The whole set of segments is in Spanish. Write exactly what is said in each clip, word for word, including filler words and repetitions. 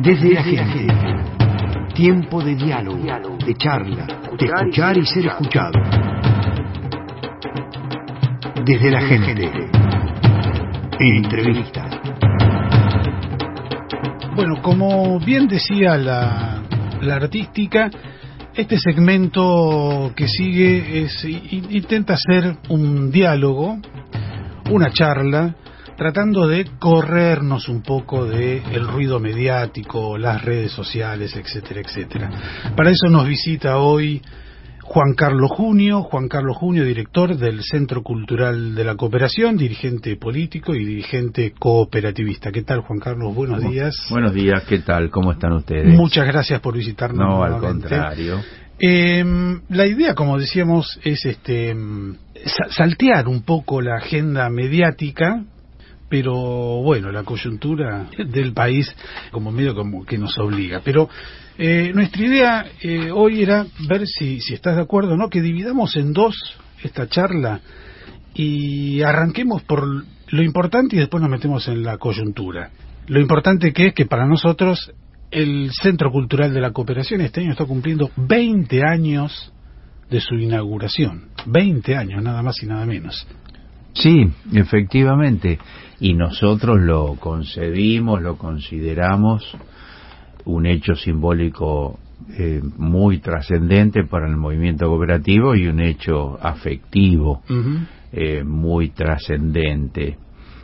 Desde la gente. Tiempo de diálogo, de charla, de escuchar y ser escuchado. Desde la gente. Entrevista. Bueno, como bien decía la, la artística, este segmento que sigue es intenta hacer un diálogo, una charla, tratando de corrernos un poco del ruido mediático, las redes sociales, etcétera, etcétera. Para eso nos visita hoy Juan Carlos Junio, Juan Carlos Junio, director del Centro Cultural de la Cooperación, dirigente político y dirigente cooperativista. ¿Qué tal, Juan Carlos? Buenos días. Buenos días, ¿qué tal? ¿Cómo están ustedes? Muchas gracias por visitarnos. No, nuevamente. Al contrario. Eh, la idea, como decíamos, es este saltear un poco la agenda mediática, pero bueno, la coyuntura del país como medio como que nos obliga. Pero eh, nuestra idea eh, hoy era ver si, si estás de acuerdo, ¿no? Que dividamos en dos esta charla y arranquemos por lo importante y después nos metemos en la coyuntura. Lo importante que es que para nosotros el Centro Cultural de la Cooperación este año está cumpliendo veinte años de su inauguración. veinte años, nada más y nada menos. Sí, efectivamente. Y nosotros lo concebimos, lo consideramos un hecho simbólico eh, muy trascendente para el movimiento cooperativo y un hecho afectivo uh-huh. eh, muy trascendente.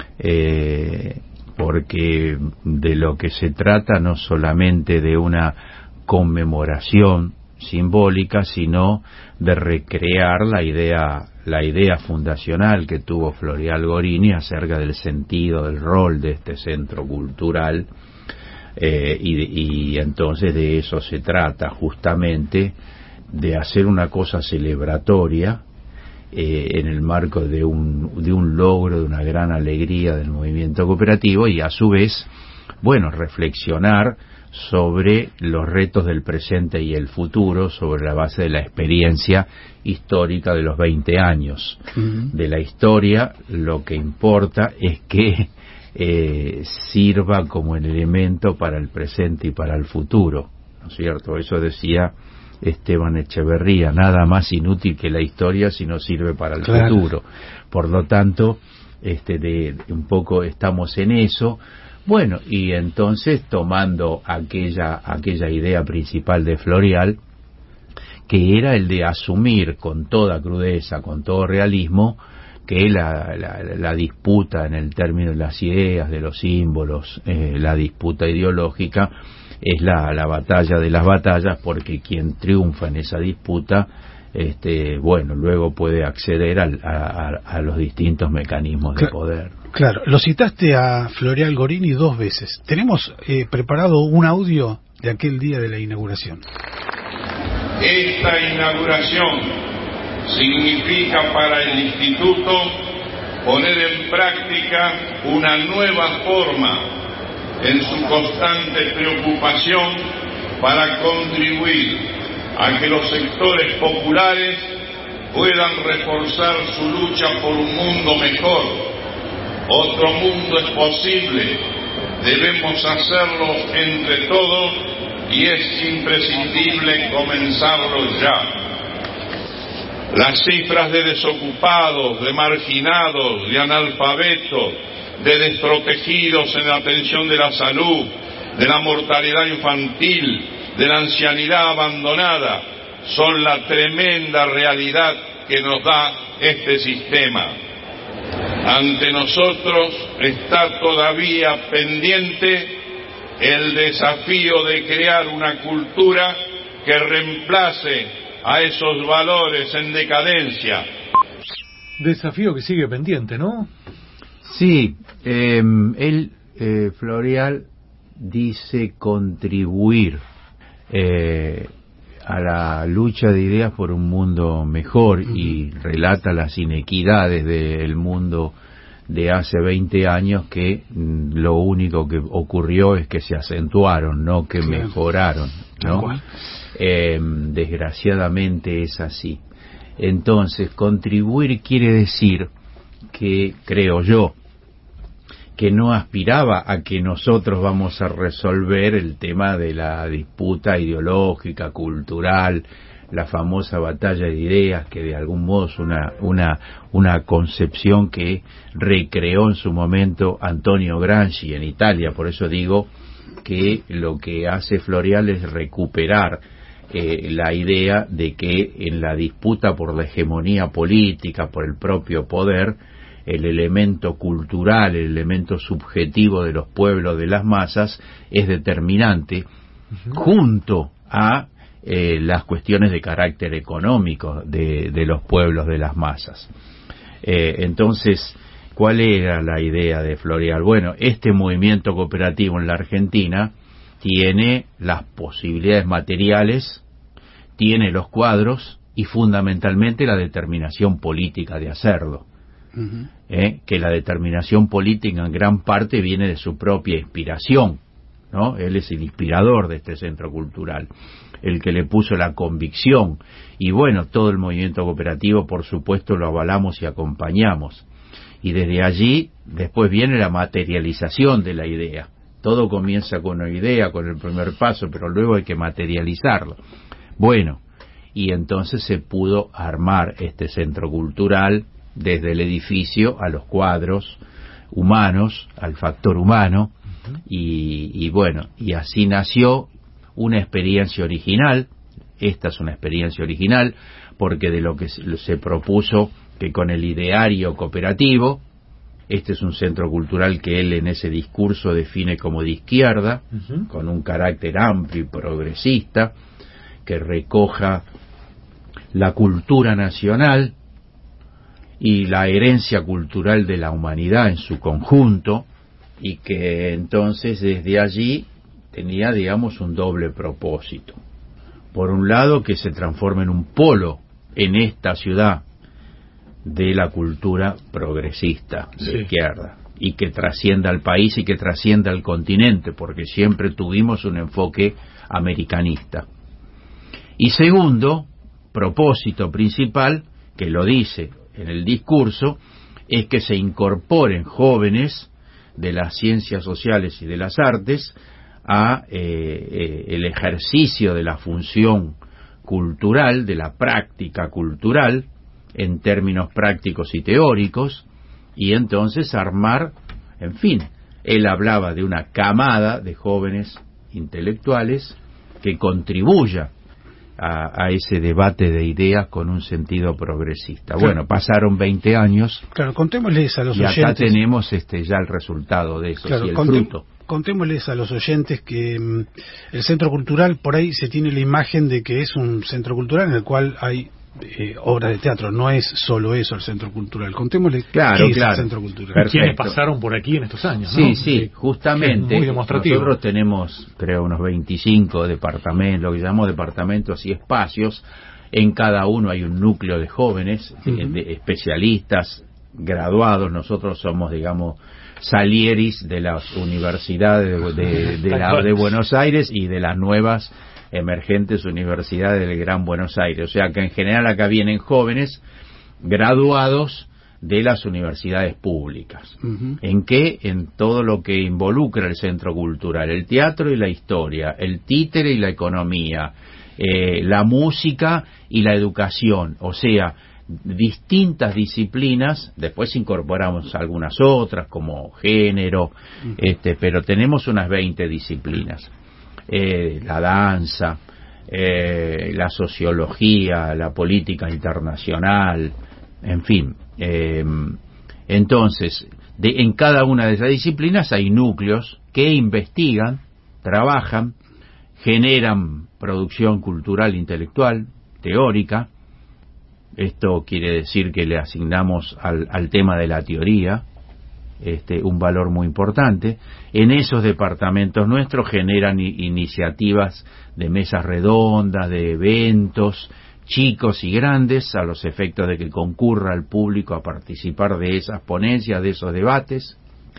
Eh, porque de lo que se trata no solamente de una conmemoración simbólica, sino de recrear la idea la idea fundacional que tuvo Floreal Gorini acerca del sentido, del rol de este centro cultural, eh, y, y entonces de eso se trata, justamente de hacer una cosa celebratoria eh, en el marco de un, de un logro, de una gran alegría del movimiento cooperativo, y a su vez, bueno, reflexionar sobre los retos del presente y el futuro sobre la base de la experiencia histórica de los veinte años. Uh-huh. De la historia, lo que importa es que eh, sirva como el elemento para el presente y para el futuro, ¿no es cierto? Eso decía Esteban Echeverría, nada más inútil que la historia si no sirve para el claro. futuro. Por lo tanto, este de un poco estamos en eso. Bueno, y entonces tomando aquella aquella idea principal de Floreal, que era el de asumir con toda crudeza, con todo realismo, que la, la, la disputa en el término de las ideas, de los símbolos, eh, la disputa ideológica, es la, la batalla de las batallas, porque quien triunfa en esa disputa, este, bueno, luego puede acceder al, a, a, a los distintos mecanismos de poder. Claro, lo citaste a Floreal Gorini dos veces. Tenemos eh, preparado un audio de aquel día de la inauguración. Esta inauguración significa para el Instituto poner en práctica una nueva forma en su constante preocupación para contribuir a que los sectores populares puedan reforzar su lucha por un mundo mejor. Otro mundo es posible, debemos hacerlo entre todos y es imprescindible comenzarlo ya. Las cifras de desocupados, de marginados, de analfabetos, de desprotegidos en la atención de la salud, de la mortalidad infantil, de la ancianidad abandonada, son la tremenda realidad que nos da este sistema. Ante nosotros está todavía pendiente el desafío de crear una cultura que reemplace a esos valores en decadencia. Desafío que sigue pendiente, ¿no? Sí, eh, él, eh, Floreal, dice contribuir eh, a la lucha de ideas por un mundo mejor, uh-huh. y relata las inequidades del mundo de hace veinte años que mm, lo único que ocurrió es que se acentuaron, no que sí. mejoraron, ¿no? Eh, desgraciadamente es así. Entonces, contribuir quiere decir que, creo yo, que no aspiraba a que nosotros vamos a resolver el tema de la disputa ideológica, cultural, la famosa batalla de ideas, que de algún modo es una, una, una concepción que recreó en su momento Antonio Gramsci en Italia. Por eso digo que lo que hace Floreal es recuperar eh, la idea de que en la disputa por la hegemonía política, por el propio poder, el elemento cultural, el elemento subjetivo de los pueblos, de las masas, es determinante, uh-huh. junto a eh, las cuestiones de carácter económico de, de los pueblos, de las masas. Eh, entonces, ¿cuál era la idea de Floreal? Bueno, este movimiento cooperativo en la Argentina tiene las posibilidades materiales, tiene los cuadros y fundamentalmente la determinación política de hacerlo. Uh-huh. Eh, que la determinación política en gran parte viene de su propia inspiración, ¿no? Él es el inspirador de este centro cultural, el que le puso la convicción, y bueno, todo el movimiento cooperativo por supuesto lo avalamos y acompañamos, y desde allí después viene la materialización de la idea. Todo comienza con una idea, con el primer paso, pero luego hay que materializarlo. Bueno, y entonces se pudo armar este centro cultural desde el edificio a los cuadros humanos, al factor humano, uh-huh. y, y bueno, y así nació una experiencia original. Esta es una experiencia original porque de lo que se, se propuso que con el ideario cooperativo, este es un centro cultural que él en ese discurso define como de izquierda, uh-huh. con un carácter amplio y progresista, que recoja la cultura nacional y la herencia cultural de la humanidad en su conjunto, y que entonces desde allí tenía, digamos, un doble propósito. Por un lado, que se transforme en un polo en esta ciudad de la cultura progresista de sí. izquierda, y que trascienda al país y que trascienda al continente, porque siempre tuvimos un enfoque americanista. Y segundo, propósito principal, que lo dice en el discurso, es que se incorporen jóvenes de las ciencias sociales y de las artes a eh, eh, el ejercicio de la función cultural, de la práctica cultural, en términos prácticos y teóricos, y entonces armar, en fin, él hablaba de una camada de jóvenes intelectuales que contribuya A, a ese debate de ideas con un sentido progresista. Claro. Bueno, pasaron veinte años. Claro, contémosles a los y oyentes. Y acá tenemos este ya el resultado de eso, claro, y el contem, fruto. Contémosles a los oyentes que mm, el centro cultural, por ahí se tiene la imagen de que es un centro cultural en el cual hay eh, obras de teatro. No es solo eso el centro cultural. Contémosles claro, qué claro. es el centro cultural. Perfecto. Quienes pasaron por aquí en estos años, sí, ¿no? Sí, sí, justamente. Muy demostrativo. Nosotros tenemos, creo, unos veinticinco departamentos, lo que llamamos departamentos y espacios. En cada uno hay un núcleo de jóvenes, uh-huh. de, de especialistas, graduados. Nosotros somos, digamos, salieris de las universidades de, de, de, la, de Buenos Aires y de las nuevas emergentes universidades del Gran Buenos Aires. O sea que en general acá vienen jóvenes graduados de las universidades públicas. Uh-huh. ¿En qué? En todo lo que involucra el centro cultural, el teatro y la historia, el títere y la economía, eh, la música y la educación, o sea, distintas disciplinas. Después incorporamos algunas otras como género, uh-huh. este, pero tenemos unas veinte disciplinas. Eh, la danza, eh, la sociología, la política internacional, en fin. Eh, entonces, de, en cada una de esas disciplinas hay núcleos que investigan, trabajan, generan producción cultural, intelectual, teórica. Esto quiere decir que le asignamos al, al tema de la teoría Este, un valor muy importante. En esos departamentos nuestros generan i- iniciativas de mesas redondas, de eventos, chicos y grandes, a los efectos de que concurra el público a participar de esas ponencias, de esos debates,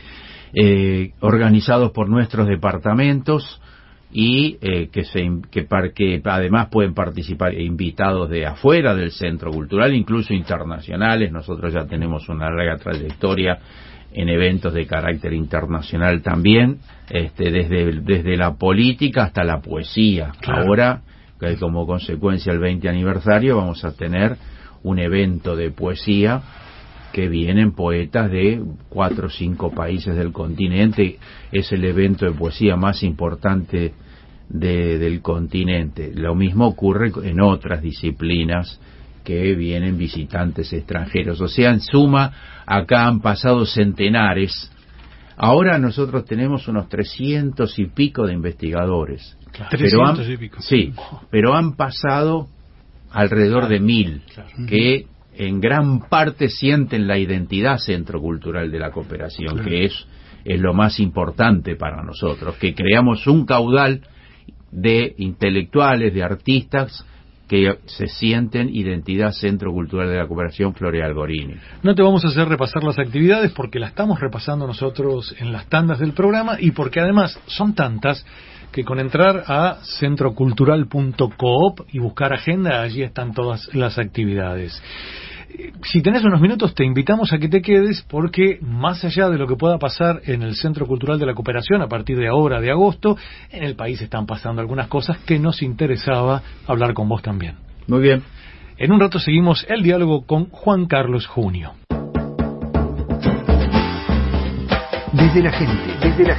eh, organizados por nuestros departamentos y eh, que, se, que, par, que además pueden participar invitados de afuera del centro cultural, incluso internacionales. Nosotros ya tenemos una larga trayectoria en eventos de carácter internacional también, este, desde, desde la política hasta la poesía. Claro. Ahora, que como consecuencia del veinte aniversario, vamos a tener un evento de poesía que vienen poetas de cuatro o cinco países del continente. Es el evento de poesía más importante de, del continente. Lo mismo ocurre en otras disciplinas que vienen visitantes extranjeros. O sea, en suma, acá han pasado centenares. Ahora nosotros tenemos unos trescientos y pico de investigadores. Claro. trescientos y pico. Sí, pero han pasado alrededor claro, de mil, claro. que en gran parte sienten la identidad centrocultural de la cooperación, claro. que es, es lo más importante para nosotros, que creamos un caudal de intelectuales, de artistas, que se sienten identidad centrocultural de la cooperación Floreal Gorini. No te vamos a hacer repasar las actividades porque las estamos repasando nosotros en las tandas del programa y porque además son tantas que con entrar a centrocultural punto coop y buscar agenda, allí están todas las actividades. Si tenés unos minutos, te invitamos a que te quedes porque más allá de lo que pueda pasar en el Centro Cultural de la Cooperación a partir de ahora, de agosto, en el país están pasando algunas cosas que nos interesaba hablar con vos también. Muy bien. En un rato seguimos el diálogo con Juan Carlos Junio. Desde la gente, desde la